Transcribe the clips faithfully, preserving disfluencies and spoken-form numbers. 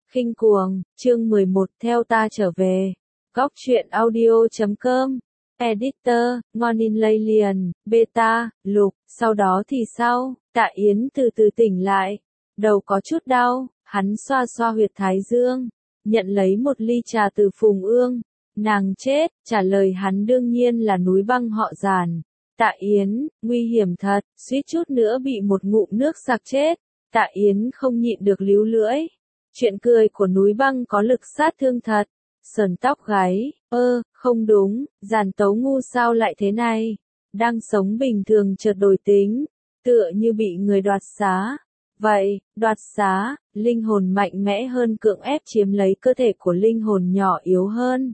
Khinh cuồng, chương mười một theo ta trở về. Góc truyện audio chấm com. Editor, Ngonin lây liền, beta, lục, sau đó thì sao? Tạ Yến từ từ tỉnh lại. Đầu có chút đau, hắn xoa xoa huyệt thái dương, nhận lấy một ly trà từ Phùng Ương. Nàng chết, trả lời hắn đương nhiên là núi băng họ Giản. Tạ Yến, nguy hiểm thật, suýt chút nữa bị một ngụm nước sặc chết. Tạ Yến không nhịn được líu lưỡi. Chuyện cười của núi băng có lực sát thương thật. Sờn tóc gáy, ơ, không đúng, Giản Tấu Ngu sao lại thế này? Đang sống bình thường chợt đổi tính, tựa như bị người đoạt xá. Vậy, đoạt xá, linh hồn mạnh mẽ hơn cưỡng ép chiếm lấy cơ thể của linh hồn nhỏ yếu hơn.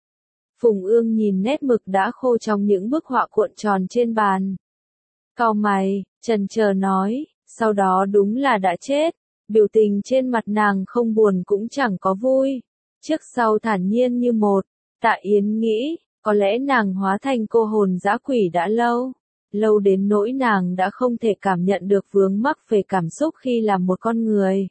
Phùng Ương nhìn nét mực đã khô trong những bức họa cuộn tròn trên bàn. Cau mày, chần chờ nói, sau đó đúng là đã chết. Biểu tình trên mặt nàng không buồn cũng chẳng có vui. Trước sau thản nhiên như một. Tạ Yến nghĩ, có lẽ nàng hóa thành cô hồn dã quỷ đã lâu. Lâu đến nỗi nàng đã không thể cảm nhận được vướng mắc về cảm xúc khi làm một con người.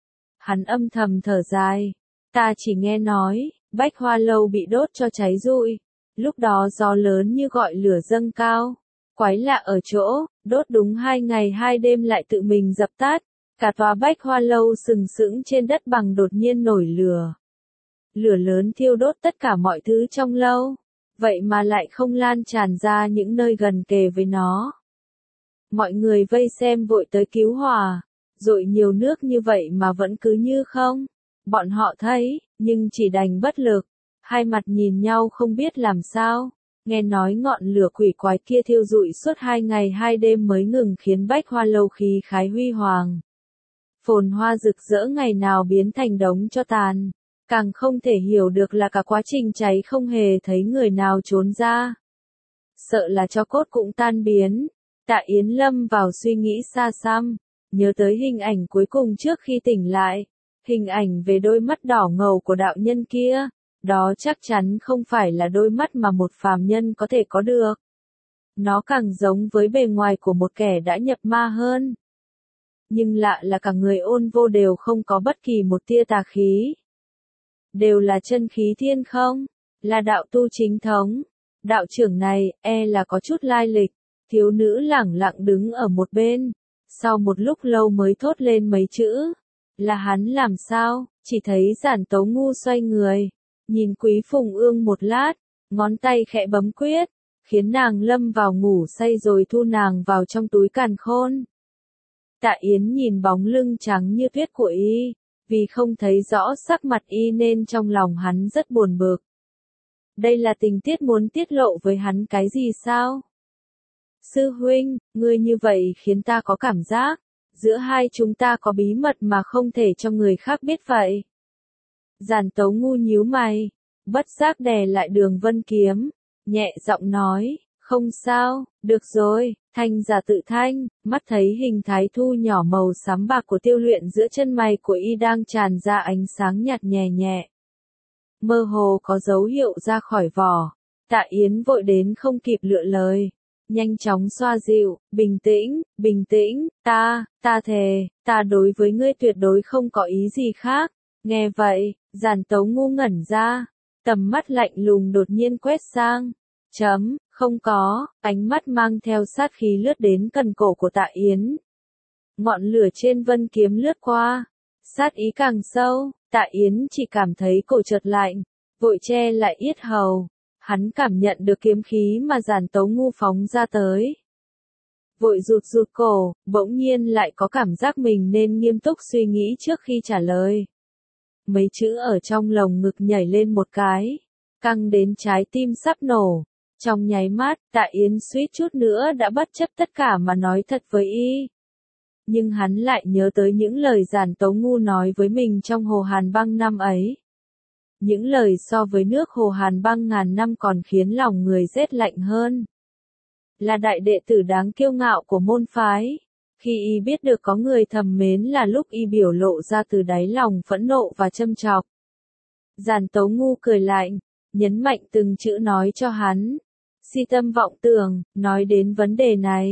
Hắn âm thầm thở dài. Ta chỉ nghe nói, Bách Hoa Lâu bị đốt cho cháy rụi. Lúc đó gió lớn như gọi lửa dâng cao. Quái lạ ở chỗ, đốt đúng hai ngày hai đêm lại tự mình dập tắt. Cả tòa Bách Hoa Lâu sừng sững trên đất bằng đột nhiên nổi lửa. Lửa lớn thiêu đốt tất cả mọi thứ trong lâu. Vậy mà lại không lan tràn ra những nơi gần kề với nó. Mọi người vây xem vội tới cứu hỏa. Dội nhiều nước như vậy mà vẫn cứ như không. Bọn họ thấy, nhưng chỉ đành bất lực. Hai mặt nhìn nhau không biết làm sao. Nghe nói ngọn lửa quỷ quái kia thiêu rụi suốt hai ngày hai đêm mới ngừng khiến Bách Hoa Lâu khí khái huy hoàng. Phồn hoa rực rỡ ngày nào biến thành đống cho tàn. Càng không thể hiểu được là cả quá trình cháy không hề thấy người nào trốn ra. Sợ là cho cốt cũng tan biến. Tạ Yến lâm vào suy nghĩ xa xăm. Nhớ tới hình ảnh cuối cùng trước khi tỉnh lại. Hình ảnh về đôi mắt đỏ ngầu của đạo nhân kia. Đó chắc chắn không phải là đôi mắt mà một phàm nhân có thể có được. Nó càng giống với bề ngoài của một kẻ đã nhập ma hơn. Nhưng lạ là cả người Ôn Vô đều không có bất kỳ một tia tà khí. Đều là chân khí thiên không, là đạo tu chính thống. Đạo trưởng này, e là có chút lai lịch. Thiếu nữ lẳng lặng đứng ở một bên. Sau một lúc lâu mới thốt lên mấy chữ. Là hắn làm sao, chỉ thấy Giản Tấu Ngu xoay người. Nhìn Quý Phùng Ương một lát, ngón tay khẽ bấm quyết. Khiến nàng lâm vào ngủ say rồi thu nàng vào trong túi càn khôn. Tạ Yến nhìn bóng lưng trắng như tuyết của y, vì không thấy rõ sắc mặt y nên trong lòng hắn rất buồn bực. Đây là tình tiết muốn tiết lộ với hắn cái gì sao? Sư huynh, ngươi như vậy khiến ta có cảm giác, giữa hai chúng ta có bí mật mà không thể cho người khác biết vậy. Giản Tấu Ngu nhíu mày, bất giác đè lại Đường Vân Kiếm, nhẹ giọng nói. Không sao, được rồi, thanh giả tự thanh, mắt thấy hình thái thu nhỏ màu xám bạc của Tiêu Luyện giữa chân mày của y đang tràn ra ánh sáng nhạt nhẹ nhẹ. Mơ hồ có dấu hiệu ra khỏi vỏ, Tạ Yến vội đến không kịp lựa lời. Nhanh chóng xoa dịu, bình tĩnh, bình tĩnh, ta, ta thề, ta đối với ngươi tuyệt đối không có ý gì khác. Nghe vậy, Giản Tấu Ngu ngẩn ra, tầm mắt lạnh lùng đột nhiên quét sang. Chấm, không có, ánh mắt mang theo sát khí lướt đến cần cổ của Tạ Yến. Ngọn lửa trên vân kiếm lướt qua, sát ý càng sâu, Tạ Yến chỉ cảm thấy cổ chợt lạnh, vội che lại yết hầu. Hắn cảm nhận được kiếm khí mà Giản Tấu Ngu phóng ra tới. Vội rụt rụt cổ, bỗng nhiên lại có cảm giác mình nên nghiêm túc suy nghĩ trước khi trả lời. Mấy chữ ở trong lồng ngực nhảy lên một cái, căng đến trái tim sắp nổ. Trong nháy mắt, Tạ Yến suýt chút nữa đã bất chấp tất cả mà nói thật với y. Nhưng hắn lại nhớ tới những lời Giản Tấu Ngu nói với mình trong Hồ Hàn Băng năm ấy. Những lời so với nước Hồ Hàn Băng ngàn năm còn khiến lòng người rét lạnh hơn. Là đại đệ tử đáng kiêu ngạo của môn phái. Khi y biết được có người thầm mến là lúc y biểu lộ ra từ đáy lòng phẫn nộ và châm chọc. Giản Tấu Ngu cười lạnh, nhấn mạnh từng chữ nói cho hắn. Si tâm vọng tưởng, nói đến vấn đề này.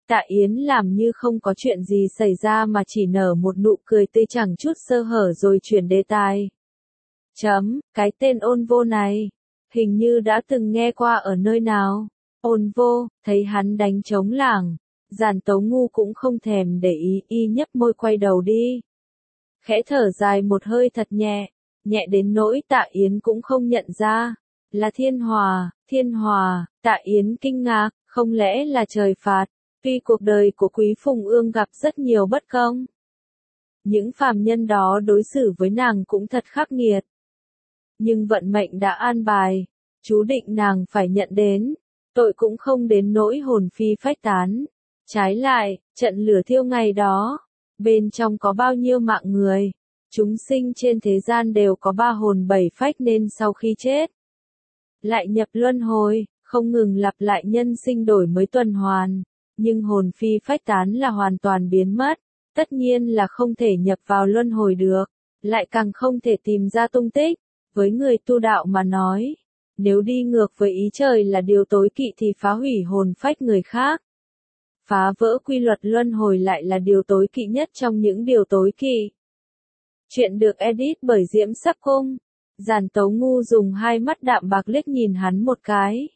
Tạ Yến làm như không có chuyện gì xảy ra mà chỉ nở một nụ cười tươi chẳng chút sơ hở rồi chuyển đề tài. Chấm, cái tên ôn vô này, hình như đã từng nghe qua ở nơi nào. Ôn vô, thấy hắn đánh trống lảng, Giản Tấu Ngu cũng không thèm để ý, y nhấp môi quay đầu đi. Khẽ thở dài một hơi thật nhẹ, nhẹ đến nỗi Tạ Yến cũng không nhận ra. Là Thiên Hòa, Thiên Hòa, Tạ Yến kinh ngạc, không lẽ là trời phạt. Tuy cuộc đời của Quý Phùng Ương gặp rất nhiều bất công, những phàm nhân đó đối xử với nàng cũng thật khắc nghiệt. Nhưng vận mệnh đã an bài, chú định nàng phải nhận đến, tội cũng không đến nỗi hồn phi phách tán. Trái lại, trận lửa thiêu ngày đó, bên trong có bao nhiêu mạng người, chúng sinh trên thế gian đều có ba hồn bảy phách nên sau khi chết, lại nhập luân hồi, không ngừng lặp lại nhân sinh đổi mới tuần hoàn. Nhưng hồn phi phách tán là hoàn toàn biến mất, tất nhiên là không thể nhập vào luân hồi được, lại càng không thể tìm ra tung tích. Với người tu đạo mà nói, nếu đi ngược với ý trời là điều tối kỵ thì phá hủy hồn phách người khác, phá vỡ quy luật luân hồi lại là điều tối kỵ nhất trong những điều tối kỵ. Chuyện được edit bởi Diễm Sắc Cung. Giản Tấu Ngu dùng hai mắt đạm bạc liếc nhìn hắn một cái.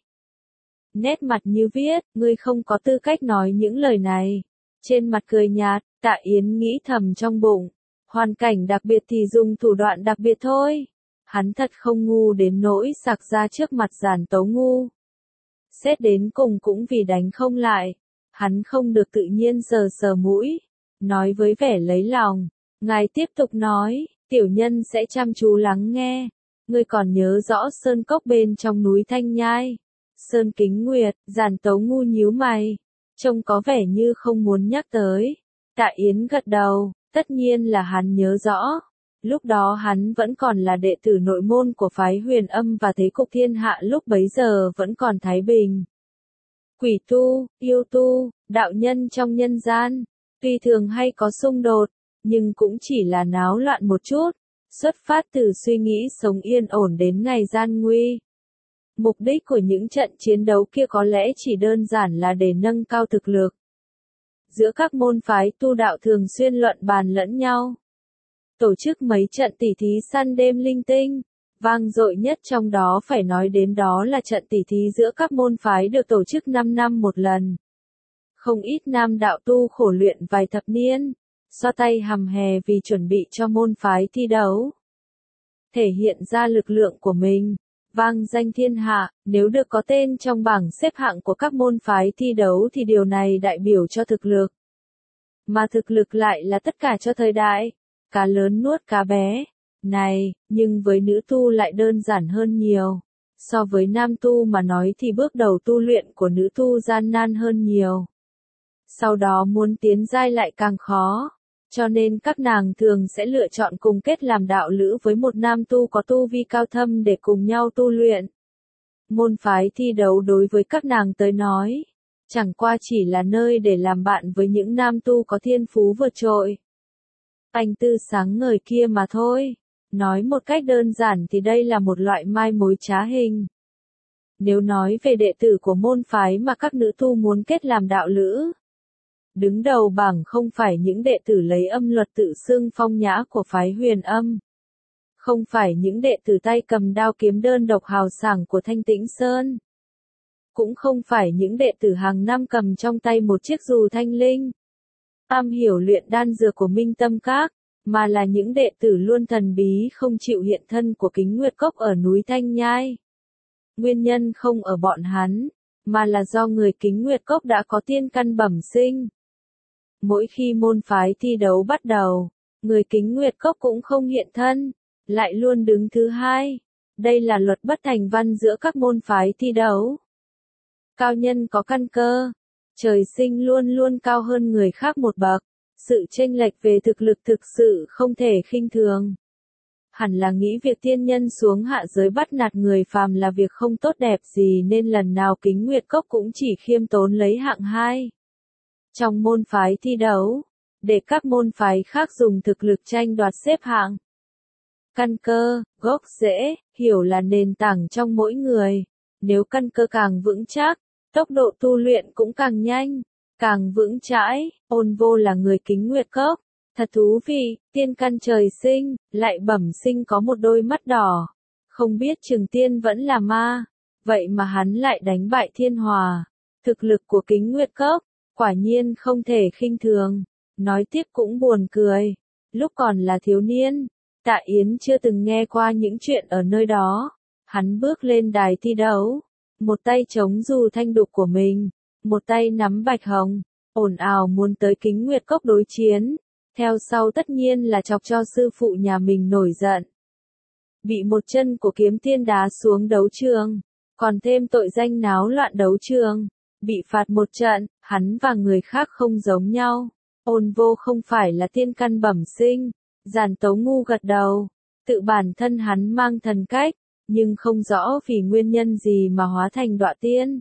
Nét mặt như viết, ngươi không có tư cách nói những lời này. Trên mặt cười nhạt, Tạ Yến nghĩ thầm trong bụng. Hoàn cảnh đặc biệt thì dùng thủ đoạn đặc biệt thôi. Hắn thật không ngu đến nỗi sặc ra trước mặt Giản Tấu Ngu. Xét đến cùng cũng vì đánh không lại. Hắn không được tự nhiên sờ sờ mũi. Nói với vẻ lấy lòng. Ngài tiếp tục nói, tiểu nhân sẽ chăm chú lắng nghe. Ngươi còn nhớ rõ sơn cốc bên trong núi Thanh Nhai. Sơn Kính Nguyệt, Giản Tấu Ngu nhíu mày, trông có vẻ như không muốn nhắc tới. Tạ Yến gật đầu, tất nhiên là hắn nhớ rõ. Lúc đó hắn vẫn còn là đệ tử nội môn của phái Huyền Âm và thế cục thiên hạ lúc bấy giờ vẫn còn thái bình. Quỷ tu, yêu tu, đạo nhân trong nhân gian, tuy thường hay có xung đột, nhưng cũng chỉ là náo loạn một chút, xuất phát từ suy nghĩ sống yên ổn đến ngày gian nguy. Mục đích của những trận chiến đấu kia có lẽ chỉ đơn giản là để nâng cao thực lực. Giữa các môn phái tu đạo thường xuyên luận bàn lẫn nhau. Tổ chức mấy trận tỉ thí săn đêm linh tinh. Vang dội nhất trong đó phải nói đến đó là trận tỉ thí giữa các môn phái được tổ chức năm năm một lần. Không ít nam đạo tu khổ luyện vài thập niên, xoa tay hầm hè vì chuẩn bị cho môn phái thi đấu. Thể hiện ra lực lượng của mình. Vang danh thiên hạ, nếu được có tên trong bảng xếp hạng của các môn phái thi đấu thì điều này đại biểu cho thực lực. Mà thực lực lại là tất cả cho thời đại. Cá lớn nuốt cá bé. Này, nhưng với nữ tu lại đơn giản hơn nhiều. So với nam tu mà nói thì bước đầu tu luyện của nữ tu gian nan hơn nhiều. Sau đó muốn tiến giai lại càng khó. Cho nên các nàng thường sẽ lựa chọn cùng kết làm đạo lữ với một nam tu có tu vi cao thâm để cùng nhau tu luyện. Môn phái thi đấu đối với các nàng tới nói, chẳng qua chỉ là nơi để làm bạn với những nam tu có thiên phú vượt trội. Anh tư sáng ngời kia mà thôi. Nói một cách đơn giản thì đây là một loại mai mối trá hình. Nếu nói về đệ tử của môn phái mà các nữ tu muốn kết làm đạo lữ, đứng đầu bảng không phải những đệ tử lấy âm luật tự xưng phong nhã của phái Huyền Âm. Không phải những đệ tử tay cầm đao kiếm đơn độc hào sảng của Thanh Tĩnh Sơn. Cũng không phải những đệ tử hàng năm cầm trong tay một chiếc dù thanh linh. Am hiểu luyện đan dược của Minh Tâm Các, mà là những đệ tử luôn thần bí không chịu hiện thân của Kính Nguyệt Cốc ở núi Thanh Nhai. Nguyên nhân không ở bọn hắn, mà là do người Kính Nguyệt Cốc đã có tiên căn bẩm sinh. Mỗi khi môn phái thi đấu bắt đầu, người Kính Nguyệt Cốc cũng không hiện thân, lại luôn đứng thứ hai. Đây là luật bất thành văn giữa các môn phái thi đấu. Cao nhân có căn cơ, trời sinh luôn luôn cao hơn người khác một bậc, sự chênh lệch về thực lực thực sự không thể khinh thường. Hẳn là nghĩ việc tiên nhân xuống hạ giới bắt nạt người phàm là việc không tốt đẹp gì nên lần nào Kính Nguyệt Cốc cũng chỉ khiêm tốn lấy hạng hai. Trong môn phái thi đấu, để các môn phái khác dùng thực lực tranh đoạt xếp hạng. Căn cơ, gốc rễ, hiểu là nền tảng trong mỗi người. Nếu căn cơ càng vững chắc, tốc độ tu luyện cũng càng nhanh. càng vững chãi. Ôn Vô là người Kính Nguyệt Cốc. Thật thú vị, tiên căn trời sinh, lại bẩm sinh có một đôi mắt đỏ. Không biết Trường Tiên vẫn là ma. Vậy mà hắn lại đánh bại Thiên Hòa. Thực lực của Kính Nguyệt Cốc, quả nhiên không thể khinh thường. Nói tiếp cũng buồn cười. Lúc còn là thiếu niên, Tạ Yến chưa từng nghe qua những chuyện ở nơi đó. Hắn bước lên đài thi đấu. Một tay chống dù thanh đục của mình. Một tay nắm bạch hồng. Ồn ào muốn tới Kính Nguyệt Cốc đối chiến. Theo sau tất nhiên là chọc cho sư phụ nhà mình nổi giận. Bị một chân của Kiếm Tiên đá xuống đấu trường. Còn thêm tội danh náo loạn đấu trường. Bị phạt một trận, hắn và người khác không giống nhau. Ôn Vô không phải là tiên căn bẩm sinh. Giản Tấu Ngu gật đầu. Tự bản thân hắn mang thần cách, nhưng không rõ vì nguyên nhân gì mà hóa thành đọa tiên.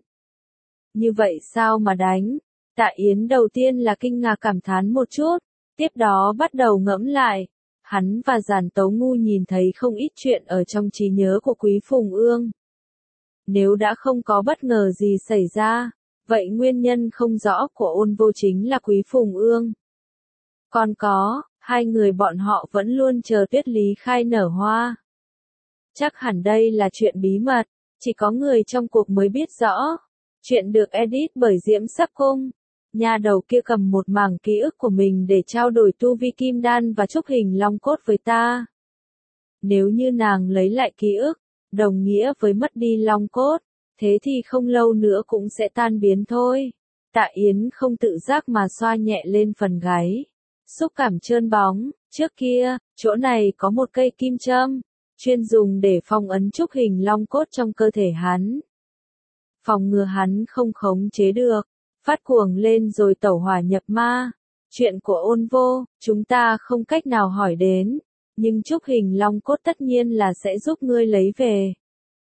Như vậy sao mà đánh? Tạ Yến đầu tiên là kinh ngạc cảm thán một chút, tiếp đó bắt đầu ngẫm lại. Hắn và Giản Tấu Ngu nhìn thấy không ít chuyện ở trong trí nhớ của Quý Phùng Ương. Nếu đã không có bất ngờ gì xảy ra, vậy nguyên nhân không rõ của Ôn Vô chính là Quý Phùng Ương. Còn có, hai người bọn họ vẫn luôn chờ Tuyết Lý Khai nở hoa. Chắc hẳn đây là chuyện bí mật, chỉ có người trong cuộc mới biết rõ. Chuyện được edit bởi Diễm Sắc Cung. Nhà đầu kia cầm một mảng ký ức của mình để trao đổi tu vi kim đan và trúc hình long cốt với ta. Nếu như nàng lấy lại ký ức, đồng nghĩa với mất đi long cốt, thế thì không lâu nữa cũng sẽ tan biến thôi. Tạ Yến không tự giác mà xoa nhẹ lên phần gáy. Xúc cảm trơn bóng, trước kia, chỗ này có một cây kim châm, chuyên dùng để phong ấn trúc hình long cốt trong cơ thể hắn. Phòng ngừa hắn không khống chế được, phát cuồng lên rồi tẩu hỏa nhập ma. Chuyện của Ôn Vô, chúng ta không cách nào hỏi đến, nhưng trúc hình long cốt tất nhiên là sẽ giúp ngươi lấy về.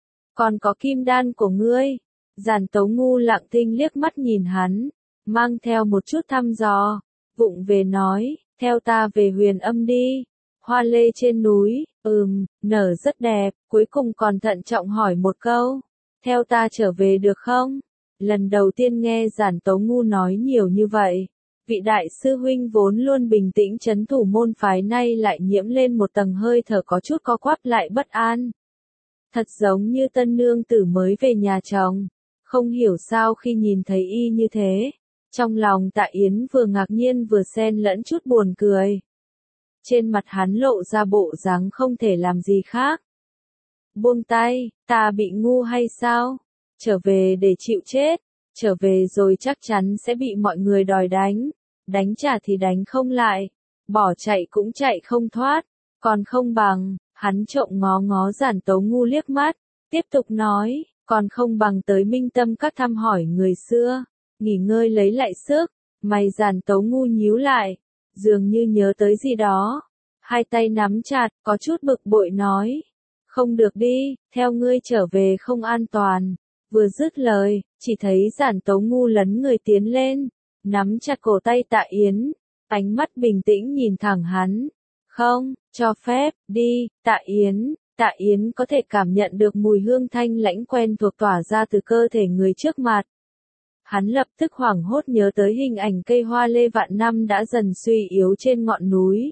Còn có kim đan của ngươi. Giản Tấu Ngu lặng thinh liếc mắt nhìn hắn, mang theo một chút thăm dò, vụng về nói, theo ta về Huyền Âm đi. Hoa lê trên núi, ừm, nở rất đẹp, cuối cùng còn thận trọng hỏi một câu, theo ta trở về được không? Lần đầu tiên nghe Giản Tấu Ngu nói nhiều như vậy, vị đại sư huynh vốn luôn bình tĩnh trấn thủ môn phái nay lại nhiễm lên một tầng hơi thở có chút co quắp lại bất an. Thật giống như tân nương tử mới về nhà chồng, không hiểu sao khi nhìn thấy y như thế. Trong lòng Tạ Yến vừa ngạc nhiên vừa xen lẫn chút buồn cười. Trên mặt hắn lộ ra bộ dáng không thể làm gì khác. Buông tay, ta bị ngu hay sao? Trở về để chịu chết, trở về rồi chắc chắn sẽ bị mọi người đòi đánh. Đánh trả thì đánh không lại, bỏ chạy cũng chạy không thoát, còn không bằng, hắn trộm ngó ngó Giản Tấu Ngu liếc mắt, tiếp tục nói, còn không bằng tới Minh Tâm Các thăm hỏi người xưa, nghỉ ngơi lấy lại sức. Mày Giản Tấu Ngu nhíu lại, dường như nhớ tới gì đó, hai tay nắm chặt, có chút bực bội nói, không được đi, theo ngươi trở về không an toàn. Vừa dứt lời, chỉ thấy Giản Tấu Ngu lấn người tiến lên, nắm chặt cổ tay Tạ Yến, ánh mắt bình tĩnh nhìn thẳng hắn. Không, cho phép, đi, Tạ Yến. Tạ Yến có thể cảm nhận được mùi hương thanh lãnh quen thuộc tỏa ra từ cơ thể người trước mặt. Hắn lập tức hoảng hốt nhớ tới hình ảnh cây hoa lê vạn năm đã dần suy yếu trên ngọn núi.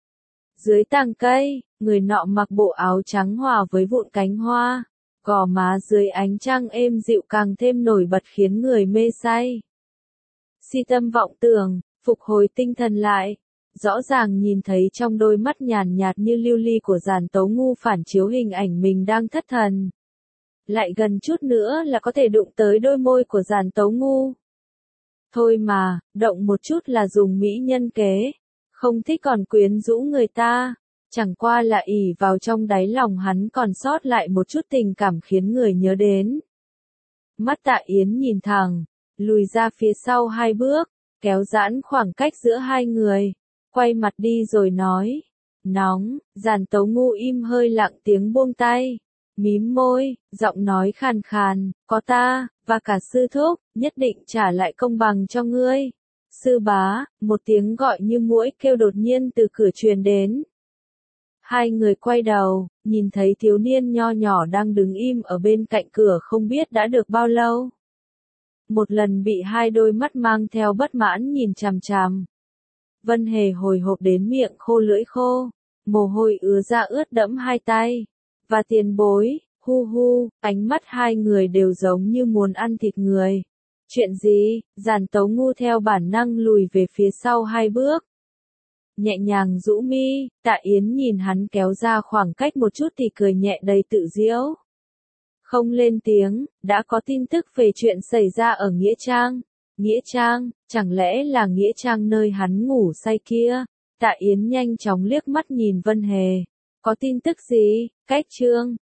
Dưới tàng cây, người nọ mặc bộ áo trắng hòa với vụn cánh hoa, gò má dưới ánh trăng êm dịu càng thêm nổi bật khiến người mê say. Si tâm vọng tưởng, phục hồi tinh thần lại, rõ ràng nhìn thấy trong đôi mắt nhàn nhạt như lưu ly của Giản Tấu Ngu phản chiếu hình ảnh mình đang thất thần. Lại gần chút nữa là có thể đụng tới đôi môi của Giản Tấu Ngu. Thôi mà, động một chút là dùng mỹ nhân kế, không thích còn quyến rũ người ta, chẳng qua là ỷ vào trong đáy lòng hắn còn sót lại một chút tình cảm khiến người nhớ đến. Mắt Tạ Yến nhìn thẳng, lùi ra phía sau hai bước, kéo giãn khoảng cách giữa hai người, quay mặt đi rồi nói, nóng. Giản Tấu Ngu im hơi lặng tiếng buông tay, mím môi, giọng nói khàn khàn, có ta, và cả sư thúc, nhất định trả lại công bằng cho ngươi. Sư bá, một tiếng gọi như muỗi kêu đột nhiên từ cửa truyền đến. Hai người quay đầu, nhìn thấy thiếu niên nho nhỏ đang đứng im ở bên cạnh cửa không biết đã được bao lâu. một lần bị hai đôi mắt mang theo bất mãn nhìn chằm chằm. Vân Hề hồi hộp đến miệng khô lưỡi khô, mồ hôi ứa ra ướt đẫm hai tay. Và tiền bối, hu hu, ánh mắt hai người đều giống như muốn ăn thịt người. Chuyện gì? Giản Tấu Ngu theo bản năng lùi về phía sau hai bước. Nhẹ nhàng rũ mi, Tạ Yến nhìn hắn kéo ra khoảng cách một chút thì cười nhẹ đầy tự giễu. Không lên tiếng, đã có tin tức về chuyện xảy ra ở Nghĩa Trang. Nghĩa Trang, chẳng lẽ là Nghĩa Trang nơi hắn ngủ say kia? Tạ Yến nhanh chóng liếc mắt nhìn Vân Hề. Có tin tức gì? Cách chương,